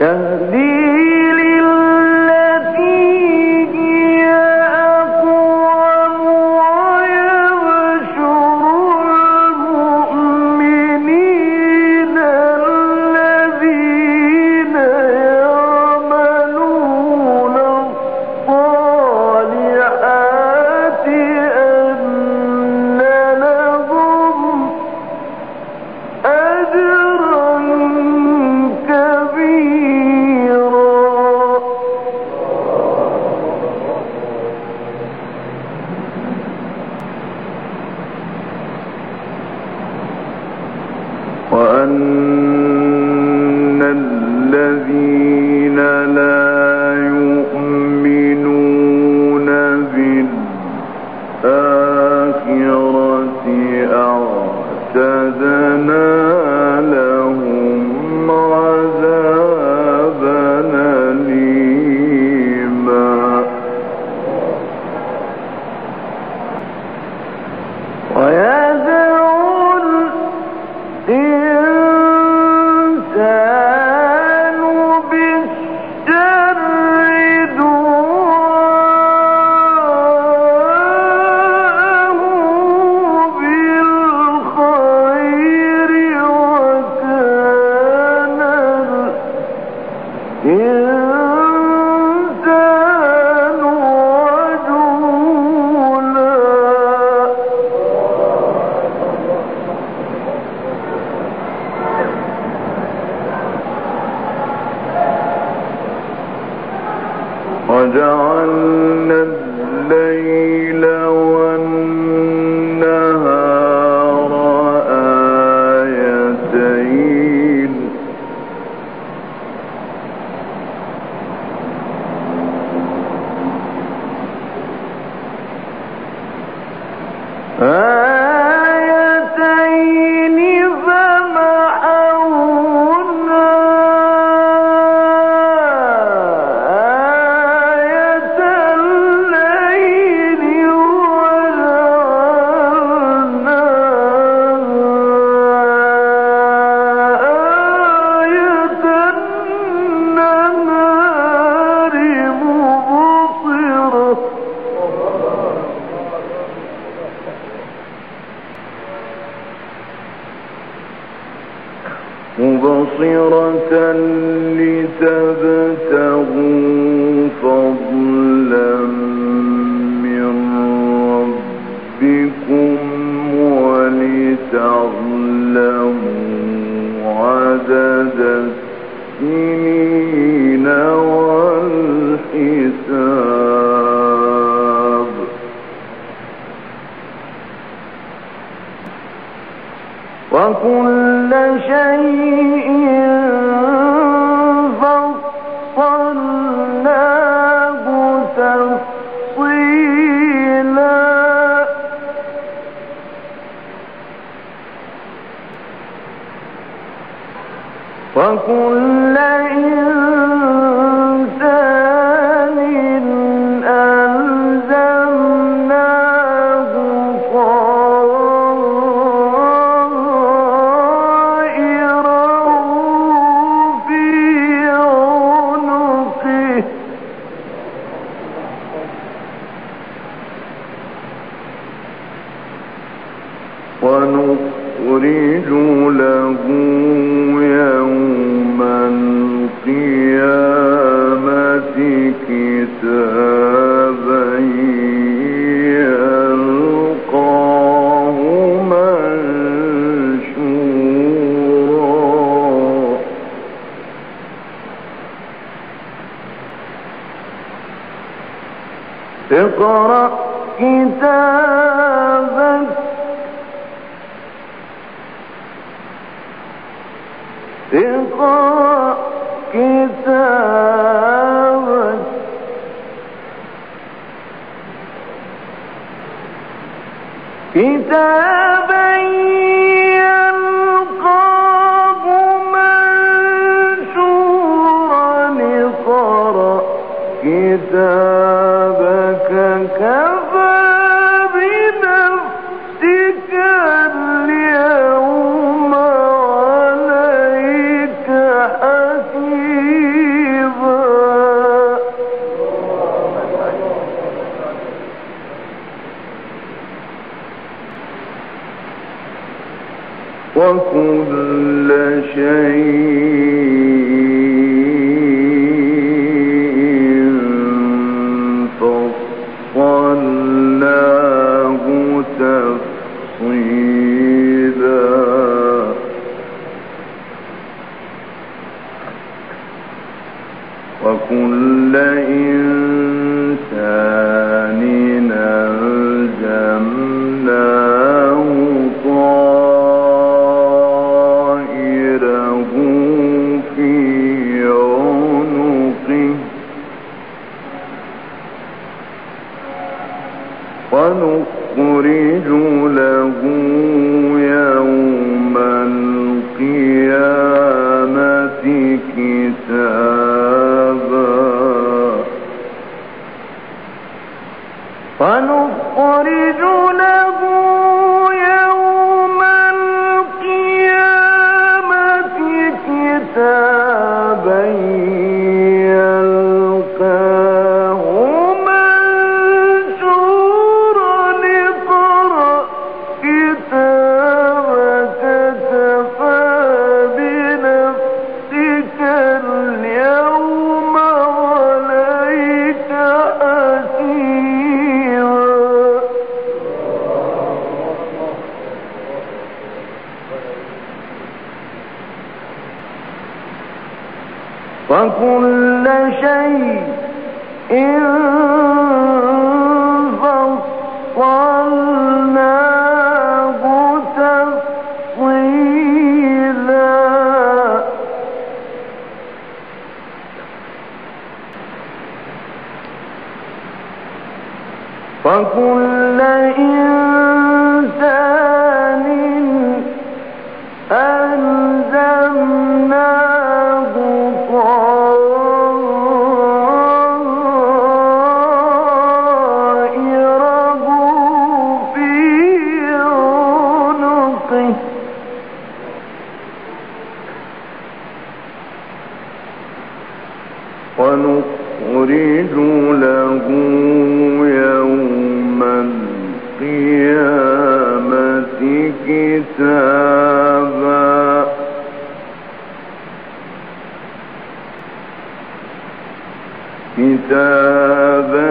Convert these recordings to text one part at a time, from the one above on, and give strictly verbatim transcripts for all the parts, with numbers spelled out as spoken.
وجعلنا الليل والنهار آيتين آيتين فمحونا آية الليل وجعلنا آية النهار مبصرة مبصرة لتبتغوا فضلا من ربكم ولتعلموا عدد السنين والحساب وكل شيء فصلناه تفصيلا وكل إنسان ألزمناه ونخرج له يوم القيامة كتابا يلقاه منشورا اقرأ كتابك اقرأ كتابك كتابا يلقاه منشورا اقرأ كتابك كفى بنفسك اليوم عليك حسيبا وكل شيء فصلناه تفصيلا وكل إنسان ألزمناه طائره في عنقه ونخرج له يوم القيامة كتابا ونخرج له يوم القيامة كتابا يلقاه منشورا اقرأ كتابك كفى بنفسك اليوم عليك حسيبا وكل شيء فصلناه تفصيلا وكل إنسان ألزمناه طائره في عنقه ونخرج له يوم القيامة كتابا كتابا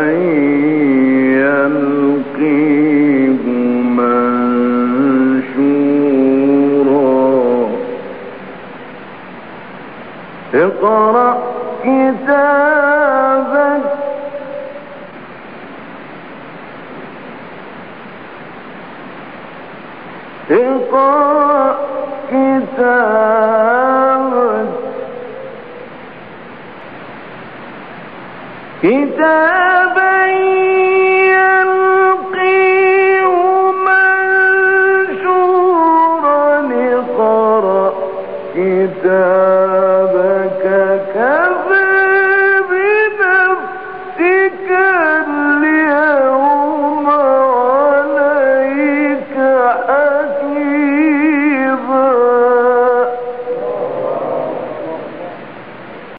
يلقيه منشورا اقرأ كتابك اقرأ كتابك كتاب